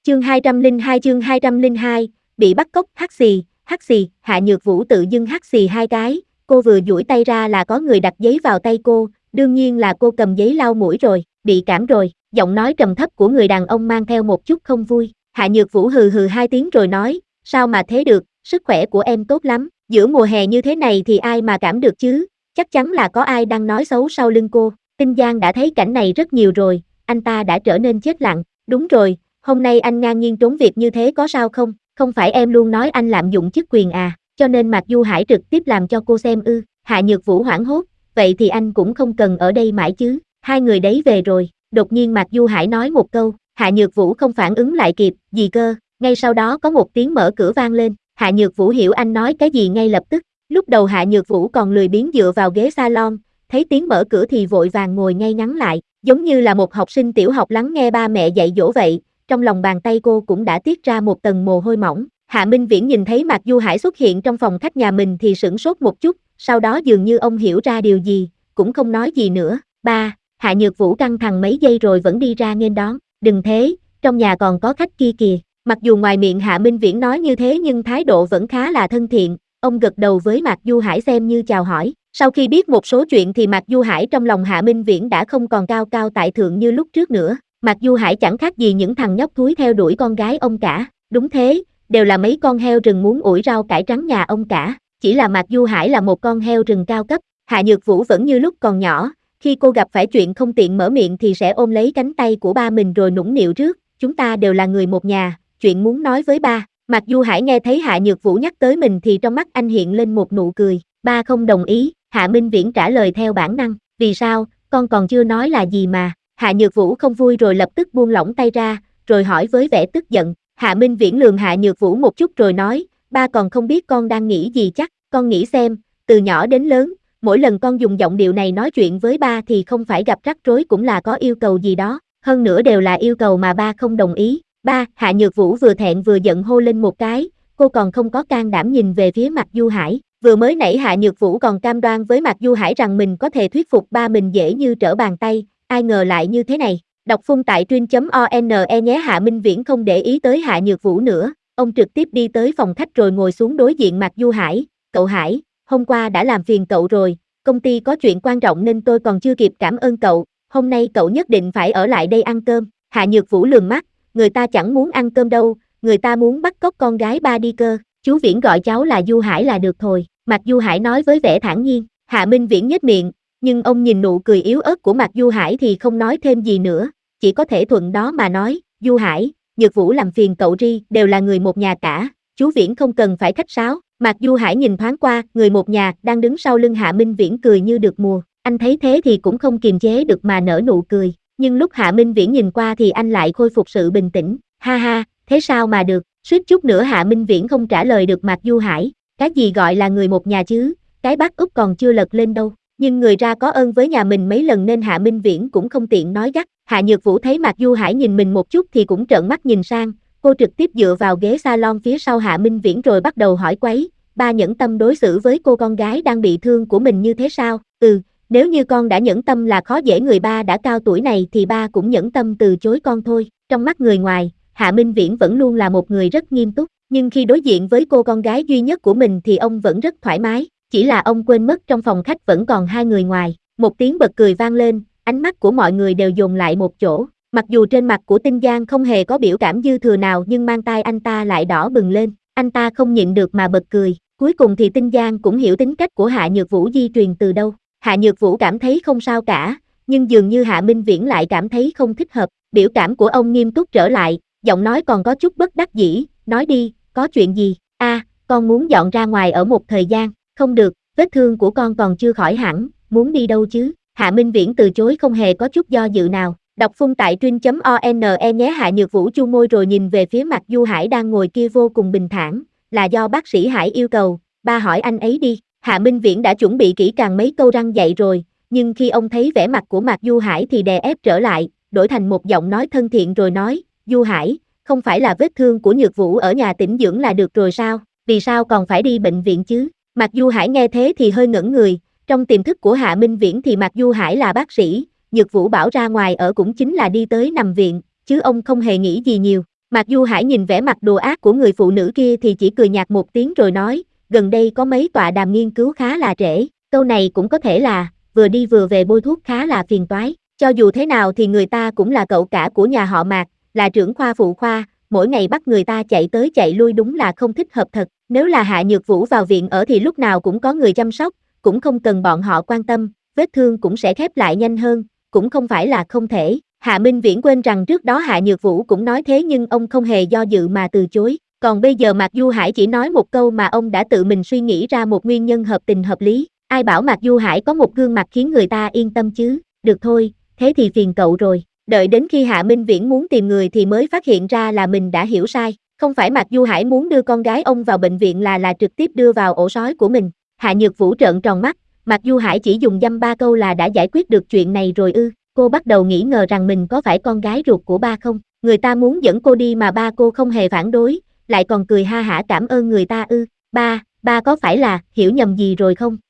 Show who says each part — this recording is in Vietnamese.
Speaker 1: chương 202, bị bắt cóc. Hắt xì, Hạ Nhược Vũ tự dưng hắt xì hai cái, cô vừa duỗi tay ra là có người đặt giấy vào tay cô, đương nhiên là cô cầm giấy lau mũi rồi, bị cảm rồi, giọng nói trầm thấp của người đàn ông mang theo một chút không vui. Hạ Nhược Vũ hừ hừ hai tiếng rồi nói, sao mà thế được, sức khỏe của em tốt lắm, giữa mùa hè như thế này thì ai mà cảm được chứ, chắc chắn là có ai đang nói xấu sau lưng cô. Tinh Giang đã thấy cảnh này rất nhiều rồi, anh ta đã trở nên chết lặng, đúng rồi, hôm nay anh ngang nhiên trốn việc như thế có sao không, không phải em luôn nói anh lạm dụng chức quyền à, cho nên Mạc Du Hải trực tiếp làm cho cô xem ư. Hạ Nhược Vũ hoảng hốt, vậy thì anh cũng không cần ở đây mãi chứ, hai người đấy về rồi, đột nhiên Mạc Du Hải nói một câu, Hạ Nhược Vũ không phản ứng lại kịp, gì cơ, ngay sau đó có một tiếng mở cửa vang lên, Hạ Nhược Vũ hiểu anh nói cái gì ngay lập tức, lúc đầu Hạ Nhược Vũ còn lười biếng dựa vào ghế salon, thấy tiếng mở cửa thì vội vàng ngồi ngay ngắn lại, giống như là một học sinh tiểu học lắng nghe ba mẹ dạy dỗ vậy, trong lòng bàn tay cô cũng đã tiết ra một tầng mồ hôi mỏng. Hạ Minh Viễn nhìn thấy Mạc Du Hải xuất hiện trong phòng khách nhà mình thì sửng sốt một chút, sau đó dường như ông hiểu ra điều gì, cũng không nói gì nữa. Ba, Hạ Nhược Vũ căng thẳng mấy giây rồi vẫn đi ra nghênh đón, đừng thế, trong nhà còn có khách kia kìa. Mặc dù ngoài miệng Hạ Minh Viễn nói như thế nhưng thái độ vẫn khá là thân thiện, ông gật đầu với Mạc Du Hải xem như chào hỏi. Sau khi biết một số chuyện thì Mạc Du Hải trong lòng Hạ Minh Viễn đã không còn cao cao tại thượng như lúc trước nữa. Mạc Du Hải chẳng khác gì những thằng nhóc thúi theo đuổi con gái ông cả, đúng thế, đều là mấy con heo rừng muốn ủi rau cải trắng nhà ông cả, chỉ là Mạc Du Hải là một con heo rừng cao cấp. Hạ Nhược Vũ vẫn như lúc còn nhỏ, khi cô gặp phải chuyện không tiện mở miệng thì sẽ ôm lấy cánh tay của ba mình rồi nũng nịu trước, chúng ta đều là người một nhà, chuyện muốn nói với ba. Mạc Du Hải nghe thấy Hạ Nhược Vũ nhắc tới mình thì trong mắt anh hiện lên một nụ cười, ba không đồng ý, Hạ Minh Viễn trả lời theo bản năng, vì sao, con còn chưa nói là gì mà. Hạ Nhược Vũ không vui rồi lập tức buông lỏng tay ra, rồi hỏi với vẻ tức giận. Hạ Minh Viễn lườm Hạ Nhược Vũ một chút rồi nói, ba còn không biết con đang nghĩ gì chắc, con nghĩ xem, từ nhỏ đến lớn, mỗi lần con dùng giọng điệu này nói chuyện với ba thì không phải gặp rắc rối cũng là có yêu cầu gì đó, hơn nữa đều là yêu cầu mà ba không đồng ý. Ba, Hạ Nhược Vũ vừa thẹn vừa giận hô lên một cái, cô còn không có can đảm nhìn về phía Mạc Du Hải. Vừa mới nãy Hạ Nhược Vũ còn cam đoan với Mạc Du Hải rằng mình có thể thuyết phục ba mình dễ như trở bàn tay, ai ngờ lại như thế này. Đọc phun tại truyện.one nhé. Hạ Minh Viễn không để ý tới Hạ Nhược Vũ nữa, ông trực tiếp đi tới phòng khách rồi ngồi xuống đối diện Mạc Du Hải. Cậu Hải, hôm qua đã làm phiền cậu rồi, công ty có chuyện quan trọng nên tôi còn chưa kịp cảm ơn cậu, hôm nay cậu nhất định phải ở lại đây ăn cơm. Hạ Nhược Vũ lườm mắt, người ta chẳng muốn ăn cơm đâu, người ta muốn bắt cóc con gái ba đi cơ, chú Viễn gọi cháu là Du Hải là được thôi. Mạc Du Hải nói với vẻ thản nhiên. Hạ Minh Viễn nhếch miệng, nhưng ông nhìn nụ cười yếu ớt của Mạc Du Hải thì không nói thêm gì nữa, chỉ có thể thuận đó mà nói, Du Hải, Nhược Vũ làm phiền cậu ri, đều là người một nhà cả, chú Viễn không cần phải khách sáo. Mạc Du Hải nhìn thoáng qua, người một nhà đang đứng sau lưng Hạ Minh Viễn cười như được mùa, anh thấy thế thì cũng không kiềm chế được mà nở nụ cười, nhưng lúc Hạ Minh Viễn nhìn qua thì anh lại khôi phục sự bình tĩnh, ha ha, thế sao mà được, suýt chút nữa Hạ Minh Viễn không trả lời được Mạc Du Hải, cái gì gọi là người một nhà chứ, cái bát úp còn chưa lật lên đâu. Nhưng người ra có ơn với nhà mình mấy lần nên Hạ Minh Viễn cũng không tiện nói gắt. Hạ Nhược Vũ thấy Mạc Du Hải nhìn mình một chút thì cũng trợn mắt nhìn sang, cô trực tiếp dựa vào ghế salon phía sau Hạ Minh Viễn rồi bắt đầu hỏi quấy, ba nhẫn tâm đối xử với cô con gái đang bị thương của mình như thế sao? Nếu như con đã nhẫn tâm là khó dễ người ba đã cao tuổi này thì ba cũng nhẫn tâm từ chối con thôi. Trong mắt người ngoài, Hạ Minh Viễn vẫn luôn là một người rất nghiêm túc, nhưng khi đối diện với cô con gái duy nhất của mình thì ông vẫn rất thoải mái. Chỉ là ông quên mất trong phòng khách vẫn còn hai người ngoài, một tiếng bật cười vang lên, ánh mắt của mọi người đều dồn lại một chỗ, mặc dù trên mặt của Tinh Giang không hề có biểu cảm dư thừa nào nhưng mang tai anh ta lại đỏ bừng lên, anh ta không nhịn được mà bật cười, cuối cùng thì Tinh Giang cũng hiểu tính cách của Hạ Nhược Vũ di truyền từ đâu, Hạ Nhược Vũ cảm thấy không sao cả, nhưng dường như Hạ Minh Viễn lại cảm thấy không thích hợp, biểu cảm của ông nghiêm túc trở lại, giọng nói còn có chút bất đắc dĩ, nói đi, có chuyện gì, con muốn dọn ra ngoài ở một thời gian. Không được, vết thương của con còn chưa khỏi hẳn, muốn đi đâu chứ? Hạ Minh Viễn từ chối không hề có chút do dự nào. Đọc phun tại truyện.one nhé. Hạ Nhược Vũ chu môi rồi nhìn về phía Mạc Du Hải đang ngồi kia vô cùng bình thản, là do bác sĩ Hải yêu cầu, ba hỏi anh ấy đi. Hạ Minh Viễn đã chuẩn bị kỹ càng mấy câu răn dạy rồi, nhưng khi ông thấy vẻ mặt của Mạc Du Hải thì đè ép trở lại, đổi thành một giọng nói thân thiện rồi nói, Du Hải, không phải là vết thương của Nhược Vũ ở nhà tĩnh dưỡng là được rồi sao? Vì sao còn phải đi bệnh viện chứ? Mạc Du Hải nghe thế thì hơi ngẩn người, trong tiềm thức của Hạ Minh Viễn thì Mạc Du Hải là bác sĩ, Nhược Vũ bảo ra ngoài ở cũng chính là đi tới nằm viện, chứ ông không hề nghĩ gì nhiều. Mạc Du Hải nhìn vẻ mặt đồ ác của người phụ nữ kia thì chỉ cười nhạt một tiếng rồi nói, gần đây có mấy tọa đàm nghiên cứu khá là trễ, câu này cũng có thể là, vừa đi vừa về bôi thuốc khá là phiền toái, cho dù thế nào thì người ta cũng là cậu cả của nhà họ Mạc, là trưởng khoa phụ khoa, mỗi ngày bắt người ta chạy tới chạy lui đúng là không thích hợp thật, nếu là Hạ Nhược Vũ vào viện ở thì lúc nào cũng có người chăm sóc, cũng không cần bọn họ quan tâm, vết thương cũng sẽ khép lại nhanh hơn, cũng không phải là không thể. Hạ Minh Viễn quên rằng trước đó Hạ Nhược Vũ cũng nói thế nhưng ông không hề do dự mà từ chối, còn bây giờ Mạc Du Hải chỉ nói một câu mà ông đã tự mình suy nghĩ ra một nguyên nhân hợp tình hợp lý, ai bảo Mạc Du Hải có một gương mặt khiến người ta yên tâm chứ, được thôi, thế thì phiền cậu rồi, đợi đến khi Hạ Minh Viễn muốn tìm người thì mới phát hiện ra là mình đã hiểu sai, không phải Mạc Du Hải muốn đưa con gái ông vào bệnh viện là trực tiếp đưa vào ổ sói của mình, Hạ Nhược Vũ trợn tròn mắt, Mạc Du Hải chỉ dùng dăm ba câu là đã giải quyết được chuyện này rồi ư. Cô bắt đầu nghĩ ngờ rằng mình có phải con gái ruột của ba không, người ta muốn dẫn cô đi mà ba cô không hề phản đối, lại còn cười ha hả cảm ơn người ta ư, ba có phải là hiểu nhầm gì rồi không?